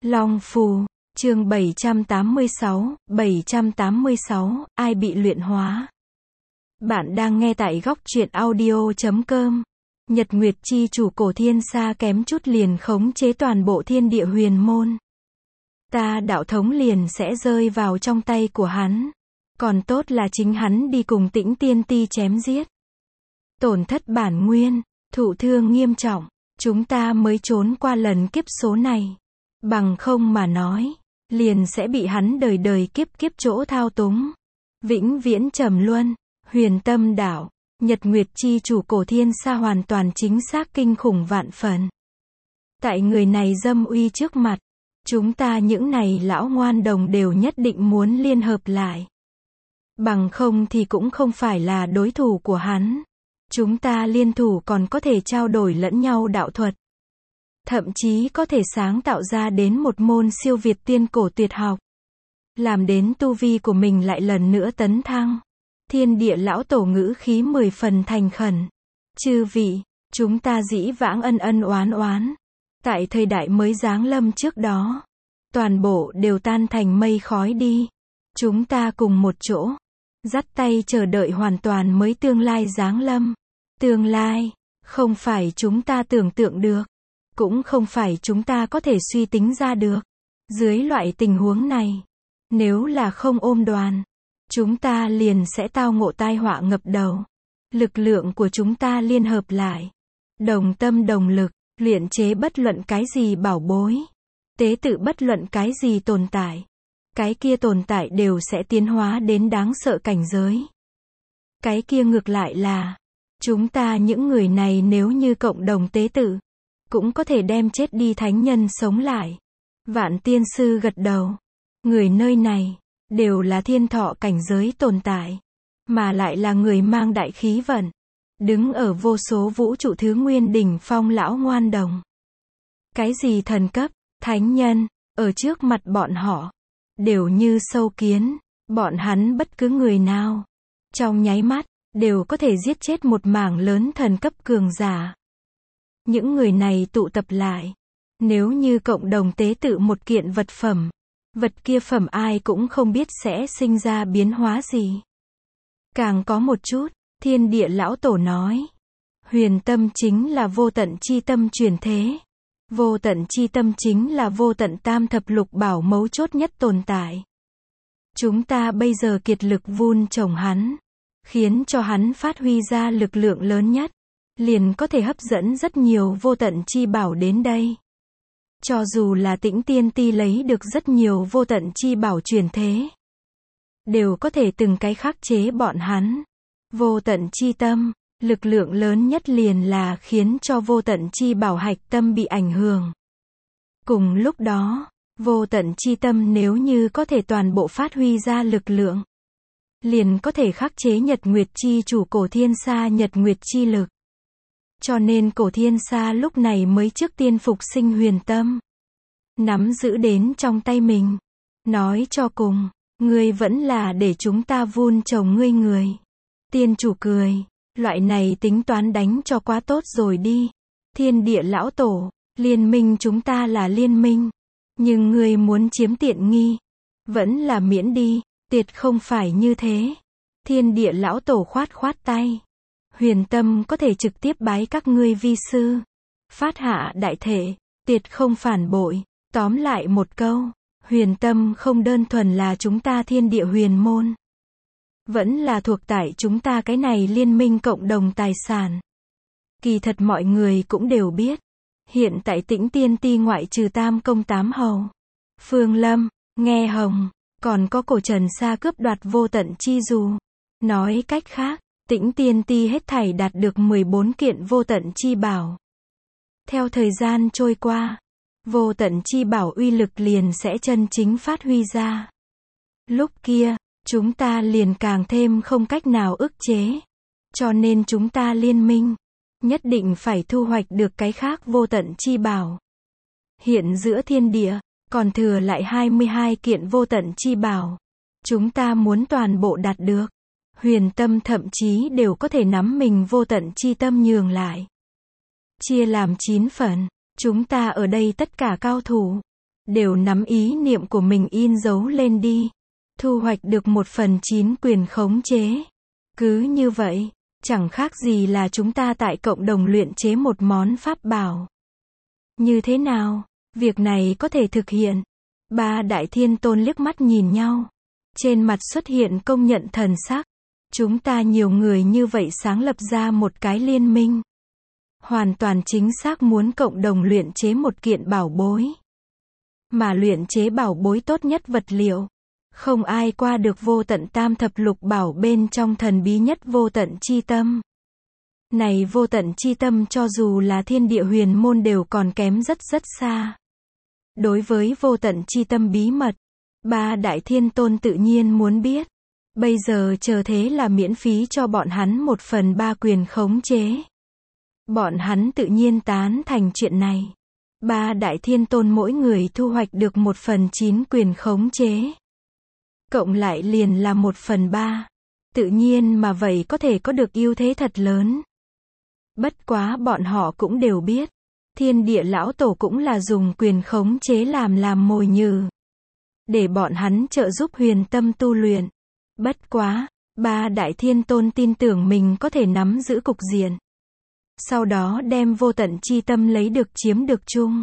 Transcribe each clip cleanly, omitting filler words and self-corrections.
Long Phù, chương 786, ai bị luyện hóa? Bạn đang nghe tại góc truyện audio.com. Nhật Nguyệt chi chủ Cổ Thiên Sa kém chút liền khống chế toàn bộ thiên địa huyền môn. Ta đạo thống liền sẽ rơi vào trong tay của hắn. Còn tốt là chính hắn đi cùng Tĩnh Tiên Ti chém giết. Tổn thất bản nguyên, thụ thương nghiêm trọng, chúng ta mới trốn qua lần kiếp số này. Bằng không mà nói, liền sẽ bị hắn đời đời kiếp kiếp chỗ thao túng. Vĩnh viễn trầm luân, huyền tâm đảo, Nhật Nguyệt chi chủ Cổ Thiên Sa hoàn toàn chính xác kinh khủng vạn phần. Tại người này dâm uy trước mặt, chúng ta những này lão ngoan đồng đều nhất định muốn liên hợp lại. Bằng không thì cũng không phải là đối thủ của hắn. Chúng ta liên thủ còn có thể trao đổi lẫn nhau đạo thuật. Thậm chí có thể sáng tạo ra đến một môn siêu việt tiên cổ tuyệt học. Làm đến tu vi của mình lại lần nữa tấn thăng. Thiên địa lão tổ ngữ khí 10 phần thành khẩn. Chư vị, chúng ta dĩ vãng ân ân oán oán. Tại thời đại mới giáng lâm trước đó, toàn bộ đều tan thành mây khói đi. Chúng ta cùng một chỗ, dắt tay chờ đợi hoàn toàn mới tương lai giáng lâm. Tương lai, không phải chúng ta tưởng tượng được, cũng không phải chúng ta có thể suy tính ra được. Dưới loại tình huống này, nếu là không ôm đoàn, chúng ta liền sẽ tao ngộ tai họa ngập đầu. Lực lượng của chúng ta liên hợp lại, đồng tâm đồng lực, luyện chế bất luận cái gì bảo bối, tế tự bất luận cái gì tồn tại. Cái kia tồn tại đều sẽ tiến hóa đến đáng sợ cảnh giới. Cái kia ngược lại là, chúng ta những người này nếu như cộng đồng tế tự, cũng có thể đem chết đi thánh nhân sống lại. Vạn tiên sư gật đầu. Người nơi này, đều là thiên thọ cảnh giới tồn tại. Mà lại là người mang đại khí vận. Đứng ở vô số vũ trụ thứ nguyên đỉnh phong lão ngoan đồng. Cái gì thần cấp, thánh nhân, ở trước mặt bọn họ, đều như sâu kiến. Bọn hắn bất cứ người nào, trong nháy mắt, đều có thể giết chết một mảng lớn thần cấp cường giả. Những người này tụ tập lại, nếu như cộng đồng tế tự một kiện vật phẩm, vật kia phẩm ai cũng không biết sẽ sinh ra biến hóa gì. Càng có một chút, thiên địa lão tổ nói, huyền tâm chính là vô tận chi tâm truyền thế. Vô tận chi tâm chính là vô tận tam thập lục bảo mấu chốt nhất tồn tại. Chúng ta bây giờ kiệt lực vun trồng hắn, khiến cho hắn phát huy ra lực lượng lớn nhất, liền có thể hấp dẫn rất nhiều vô tận chi bảo đến đây. Cho dù là Tĩnh Tiên Ti lấy được rất nhiều vô tận chi bảo truyền thế, đều có thể từng cái khắc chế bọn hắn. Vô tận chi tâm, lực lượng lớn nhất liền là khiến cho vô tận chi bảo hạch tâm bị ảnh hưởng. Cùng lúc đó, vô tận chi tâm nếu như có thể toàn bộ phát huy ra lực lượng, liền có thể khắc chế Nhật Nguyệt chi chủ Cổ Thiên Sa Nhật Nguyệt chi lực. Cho nên Cổ Thiên Sa lúc này mới trước tiên phục sinh huyền tâm, nắm giữ đến trong tay mình. Nói cho cùng, ngươi vẫn là để chúng ta vun trồng ngươi người. Tiên chủ cười, loại này tính toán đánh cho quá tốt rồi đi. Thiên địa lão tổ, liên minh chúng ta là liên minh, nhưng ngươi muốn chiếm tiện nghi, vẫn là miễn đi. Tuyệt không phải như thế. Thiên địa lão tổ khoát khoát tay. Huyền tâm có thể trực tiếp bái các ngươi vi sư. Phát hạ đại thể, tuyệt không phản bội. Tóm lại một câu, huyền tâm không đơn thuần là chúng ta thiên địa huyền môn. Vẫn là thuộc tại chúng ta cái này liên minh cộng đồng tài sản. Kỳ thật mọi người cũng đều biết. Hiện tại Tĩnh Tiên Ti ngoại trừ Tam Công Tám Hầu, Phương Lâm, Nghe Hồng, còn có Cổ Trần Sa cướp đoạt vô tận chi dù. Nói cách khác, Tĩnh Tiên Ti hết thảy đạt được 14 kiện vô tận chi bảo. Theo thời gian trôi qua, vô tận chi bảo uy lực liền sẽ chân chính phát huy ra. Lúc kia, chúng ta liền càng thêm không cách nào ức chế. Cho nên chúng ta liên minh, nhất định phải thu hoạch được cái khác vô tận chi bảo. Hiện giữa thiên địa, còn thừa lại 22 kiện vô tận chi bảo. Chúng ta muốn toàn bộ đạt được. Huyền tâm thậm chí đều có thể nắm mình vô tận chi tâm nhường lại. Chia làm 9 phần. Chúng ta ở đây tất cả cao thủ, đều nắm ý niệm của mình in dấu lên đi. Thu hoạch được 1/9 quyền khống chế. Cứ như vậy, chẳng khác gì là chúng ta tại cộng đồng luyện chế một món pháp bảo. Như thế nào, việc này có thể thực hiện? Ba đại thiên tôn liếc mắt nhìn nhau. Trên mặt xuất hiện công nhận thần sắc. Chúng ta nhiều người như vậy sáng lập ra một cái liên minh. Hoàn toàn chính xác muốn cộng đồng luyện chế một kiện bảo bối. Mà luyện chế bảo bối tốt nhất vật liệu. Không ai qua được vô tận tam thập lục bảo bên trong thần bí nhất vô tận chi tâm. Này vô tận chi tâm cho dù là thiên địa huyền môn đều còn kém rất rất xa. Đối với vô tận chi tâm bí mật, ba đại thiên tôn tự nhiên muốn biết. Bây giờ chờ thế là miễn phí cho bọn hắn 1/3 quyền khống chế. Bọn hắn tự nhiên tán thành chuyện này. Ba đại thiên tôn mỗi người thu hoạch được 1/9 quyền khống chế. Cộng lại liền là 1/3. Tự nhiên mà vậy có thể có được ưu thế thật lớn. Bất quá bọn họ cũng đều biết. Thiên địa lão tổ cũng là dùng quyền khống chế làm mồi nhử. Để bọn hắn trợ giúp huyền tâm tu luyện. Bất quá, ba đại thiên tôn tin tưởng mình có thể nắm giữ cục diện. Sau đó đem vô tận chi tâm lấy được chiếm được chung.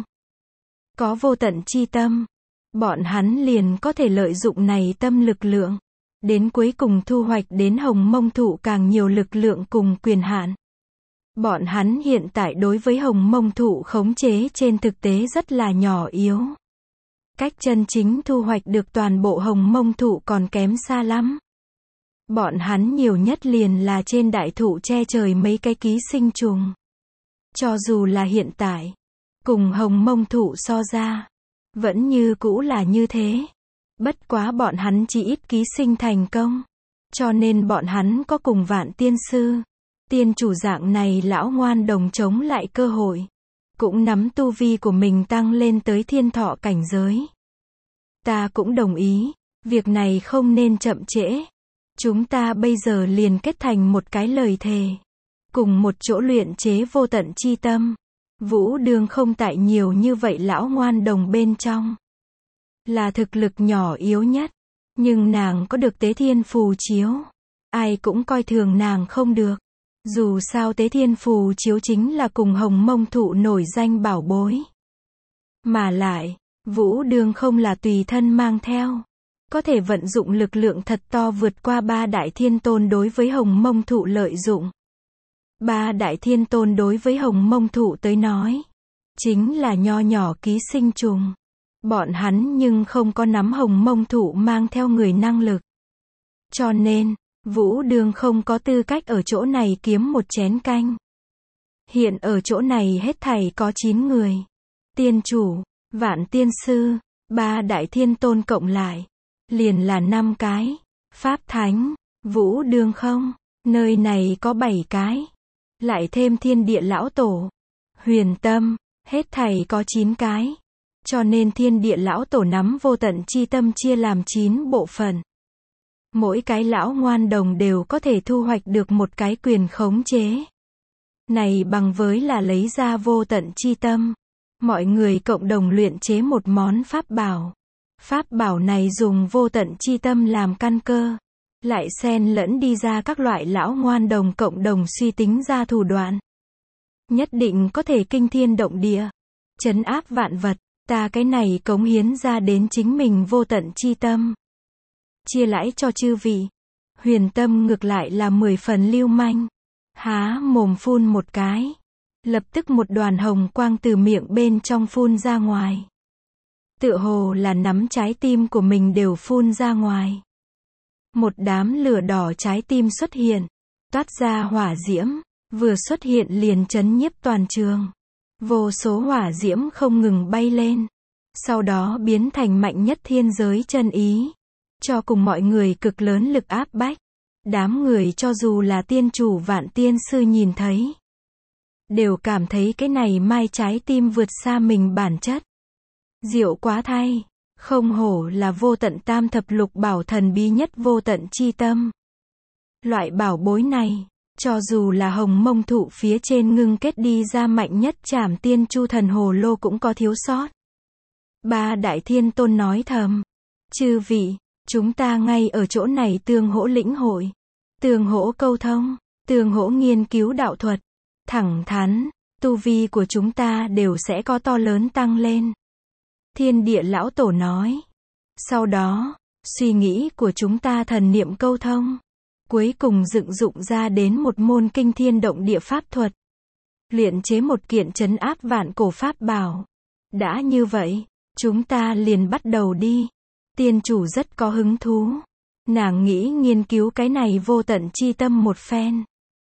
Có vô tận chi tâm, bọn hắn liền có thể lợi dụng này tâm lực lượng. Đến cuối cùng thu hoạch đến hồng mông thụ càng nhiều lực lượng cùng quyền hạn. Bọn hắn hiện tại đối với hồng mông thụ khống chế trên thực tế rất là nhỏ yếu. Cách chân chính thu hoạch được toàn bộ hồng mông thụ còn kém xa lắm. Bọn hắn nhiều nhất liền là trên đại thụ che trời mấy cái ký sinh trùng. Cho dù là hiện tại, cùng hồng mông thụ so ra, vẫn như cũ là như thế. Bất quá bọn hắn chỉ ít ký sinh thành công. Cho nên bọn hắn có cùng Vạn tiên sư, tiên chủ dạng này lão ngoan đồng chống lại cơ hội. Cũng nắm tu vi của mình tăng lên tới thiên thọ cảnh giới. Ta cũng đồng ý, việc này không nên chậm trễ. Chúng ta bây giờ liền kết thành một cái lời thề. Cùng một chỗ luyện chế vô tận chi tâm. Vũ Đường không tại nhiều như vậy lão ngoan đồng bên trong. Là thực lực nhỏ yếu nhất. Nhưng nàng có được tế thiên phù chiếu. Ai cũng coi thường nàng không được. Dù sao tế thiên phù chiếu chính là cùng hồng mông thụ nổi danh bảo bối. Mà lại, Vũ Đường không là tùy thân mang theo. Có thể vận dụng lực lượng thật to vượt qua ba đại thiên tôn đối với hồng mông thụ lợi dụng. Ba đại thiên tôn đối với hồng mông thụ tới nói. Chính là nho nhỏ ký sinh trùng. Bọn hắn nhưng không có nắm hồng mông thụ mang theo người năng lực. Cho nên, Vũ Đường không có tư cách ở chỗ này kiếm một chén canh. Hiện ở chỗ này hết thảy có 9 người. Tiên chủ, Vạn tiên sư, ba đại thiên tôn cộng lại. Liền là 5 cái. Pháp thánh, Vũ Đường không. Nơi này có 7 cái. Lại thêm thiên địa lão tổ. Huyền tâm, hết thảy có 9 cái. Cho nên thiên địa lão tổ nắm vô tận chi tâm chia làm 9 bộ phận. Mỗi cái lão ngoan đồng đều có thể thu hoạch được một cái quyền khống chế. Này bằng với là lấy ra vô tận chi tâm. Mọi người cộng đồng luyện chế một món pháp bảo. Pháp bảo này dùng vô tận chi tâm làm căn cơ. Lại xen lẫn đi ra các loại lão ngoan đồng cộng đồng suy tính ra thủ đoạn. Nhất định có thể kinh thiên động địa. Trấn áp vạn vật. Ta cái này cống hiến ra đến chính mình vô tận chi tâm. Chia lãi cho chư vị. Huyền tâm ngược lại là 10 phần lưu manh. Há mồm phun một cái. Lập tức một đoàn hồng quang từ miệng bên trong phun ra ngoài. Tựa hồ là nắm trái tim của mình đều phun ra ngoài. Một đám lửa đỏ trái tim xuất hiện. Toát ra hỏa diễm. Vừa xuất hiện liền chấn nhiếp toàn trường. Vô số hỏa diễm không ngừng bay lên. Sau đó biến thành mạnh nhất thiên giới chân ý. Cho cùng mọi người cực lớn lực áp bách. Đám người cho dù là tiên chủ Vạn tiên sư nhìn thấy. Đều cảm thấy cái này mai trái tim vượt xa mình bản chất. Diệu quá thay. Không hổ là vô tận tam thập lục bảo thần bí nhất vô tận chi tâm. Loại bảo bối này. Cho dù là hồng mông thụ phía trên ngưng kết đi ra mạnh nhất trảm tiên chu thần hồ lô cũng có thiếu sót. Ba Đại Thiên Tôn nói thầm. Chư vị, chúng ta ngay ở chỗ này tương hỗ lĩnh hội, tương hỗ câu thông, tương hỗ nghiên cứu đạo thuật. Thẳng thắn, tu vi của chúng ta đều sẽ có to lớn tăng lên. Thiên Địa Lão Tổ nói. Sau đó, suy nghĩ của chúng ta thần niệm câu thông. Cuối cùng dựng dụng ra đến một môn kinh thiên động địa pháp thuật. Luyện chế một kiện trấn áp vạn cổ pháp bảo. Đã như vậy, chúng ta liền bắt đầu đi. Tiên chủ rất có hứng thú. Nàng nghĩ nghiên cứu cái này vô tận chi tâm một phen.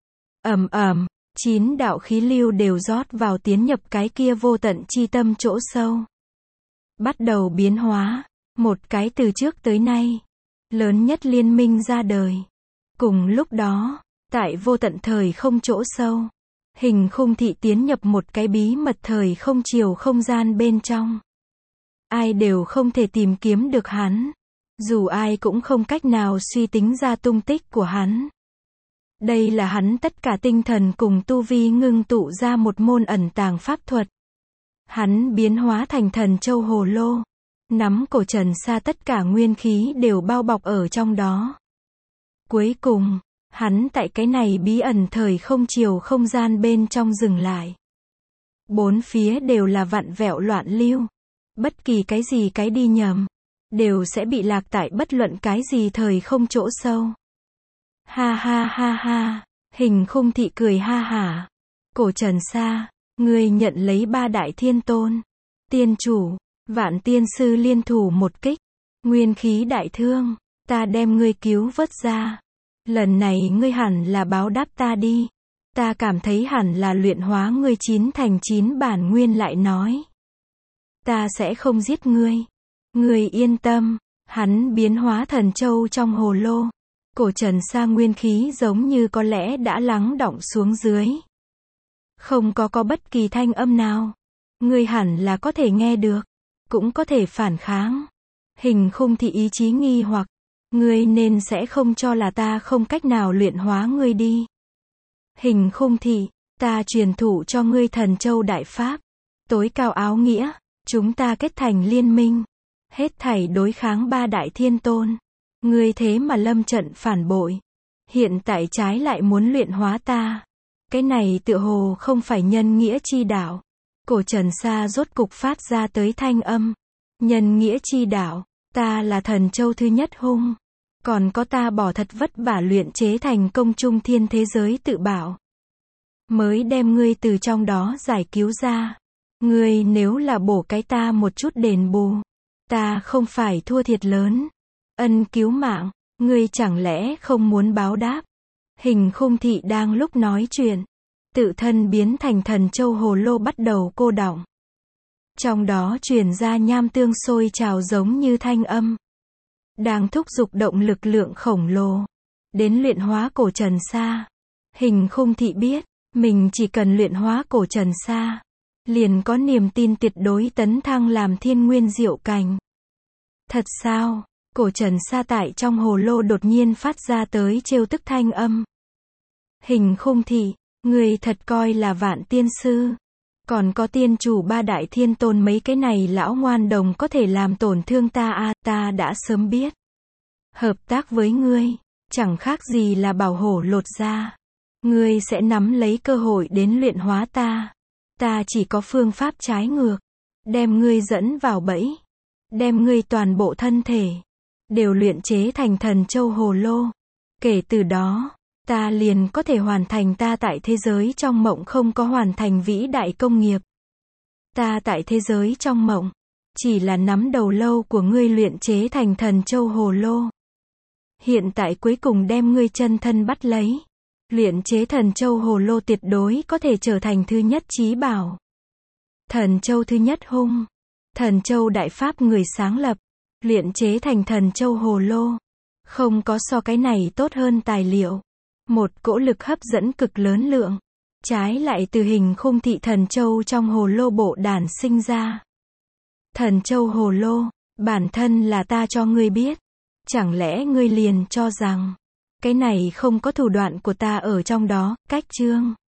9 đạo khí lưu đều rót vào tiến nhập cái kia vô tận chi tâm chỗ sâu. Bắt đầu biến hóa. Một cái từ trước tới nay lớn nhất liên minh ra đời. Cùng lúc đó, tại vô tận thời không chỗ sâu, Hình Khung Thị tiến nhập một cái bí mật thời không chiều không gian bên trong. Ai đều không thể tìm kiếm được hắn. Dù ai cũng không cách nào suy tính ra tung tích của hắn. Đây là hắn tất cả tinh thần cùng tu vi ngưng tụ ra một môn ẩn tàng pháp thuật. Hắn biến hóa thành thần châu hồ lô. Nắm cổ Trần Sa tất cả nguyên khí đều bao bọc ở trong đó. Cuối cùng, hắn tại cái này bí ẩn thời không chiều không gian bên trong dừng lại. Bốn phía đều là vặn vẹo loạn lưu. Bất kỳ cái gì cái đi nhầm, đều sẽ bị lạc tại bất luận cái gì thời không chỗ sâu. Ha ha ha ha, Hình Khung Thị cười ha hả. Cổ Trần Sa, ngươi nhận lấy ba Đại Thiên Tôn, tiên chủ, Vạn Tiên Sư liên thủ một kích, nguyên khí đại thương, ta đem ngươi cứu vớt ra. Lần này ngươi hẳn là báo đáp ta đi. Ta cảm thấy hẳn là luyện hóa ngươi 9 thành 9 bản nguyên lại nói. Ta sẽ không giết ngươi. Ngươi yên tâm. Hắn biến hóa thần châu trong hồ lô. Cổ Trần Sa nguyên khí giống như có lẽ đã lắng đọng xuống dưới. Không có bất kỳ thanh âm nào. Ngươi hẳn là có thể nghe được. Cũng có thể phản kháng. Hình Khung Thị ý chí nghi hoặc. Ngươi nên sẽ không cho là ta không cách nào luyện hóa ngươi đi. Hình Khung Thị, ta truyền thụ cho ngươi thần châu đại pháp. Tối cao áo nghĩa, chúng ta kết thành liên minh. Hết thảy đối kháng ba Đại Thiên Tôn. Ngươi thế mà lâm trận phản bội. Hiện tại trái lại muốn luyện hóa ta. Cái này tựa hồ không phải nhân nghĩa chi đạo. Cổ Trần Sa rốt cục phát ra tới thanh âm. Nhân nghĩa chi đạo, ta là thần châu thứ nhất hung. Còn có ta bỏ thật vất vả luyện chế thành công trung thiên thế giới tự bảo. Mới đem ngươi từ trong đó giải cứu ra. Ngươi nếu là bổ cái ta một chút đền bù. Ta không phải thua thiệt lớn. Ân cứu mạng, ngươi chẳng lẽ không muốn báo đáp. Hình Khung Thị đang lúc nói chuyện. Tự thân biến thành thần châu hồ lô bắt đầu cô đọng. Trong đó truyền ra nham tương sôi trào giống như thanh âm. Đang thúc giục động lực lượng khổng lồ. Đến luyện hóa cổ Trần Sa. Hình Khung Thị biết, mình chỉ cần luyện hóa cổ Trần Sa. Liền có niềm tin tuyệt đối tấn thăng làm thiên nguyên diệu cảnh. Thật sao? Cổ Trần Sa tại trong hồ lô đột nhiên phát ra tới trêu tức thanh âm. Hình Khung Thị, người thật coi là Vạn Tiên Sư. Còn có tiên chủ ba Đại Thiên Tôn mấy cái này lão ngoan đồng có thể làm tổn thương ta à, ta đã sớm biết. Hợp tác với ngươi, chẳng khác gì là bảo hổ lột da. Ngươi sẽ nắm lấy cơ hội đến luyện hóa ta. Ta chỉ có phương pháp trái ngược. Đem ngươi dẫn vào bẫy. Đem ngươi toàn bộ thân thể. Đều luyện chế thành thần châu hồ lô. Kể từ đó, ta liền có thể hoàn thành ta tại thế giới trong mộng không có hoàn thành vĩ đại công nghiệp. Ta tại thế giới trong mộng, chỉ là nắm đầu lâu của ngươi luyện chế thành thần châu hồ lô. Hiện tại cuối cùng đem ngươi chân thân bắt lấy. Luyện chế thần châu hồ lô tuyệt đối có thể trở thành thứ nhất chí bảo. Thần châu thứ nhất hung. Thần châu đại pháp người sáng lập. Luyện chế thành thần châu hồ lô. Không có so cái này tốt hơn tài liệu. Một cỗ lực hấp dẫn cực lớn lượng. Trái lại từ Hình Khung Thị thần châu trong hồ lô bộ đản sinh ra. Thần châu hồ lô, bản thân là ta cho ngươi biết. Chẳng lẽ ngươi liền cho rằng, cái này không có thủ đoạn của ta ở trong đó, cách chương.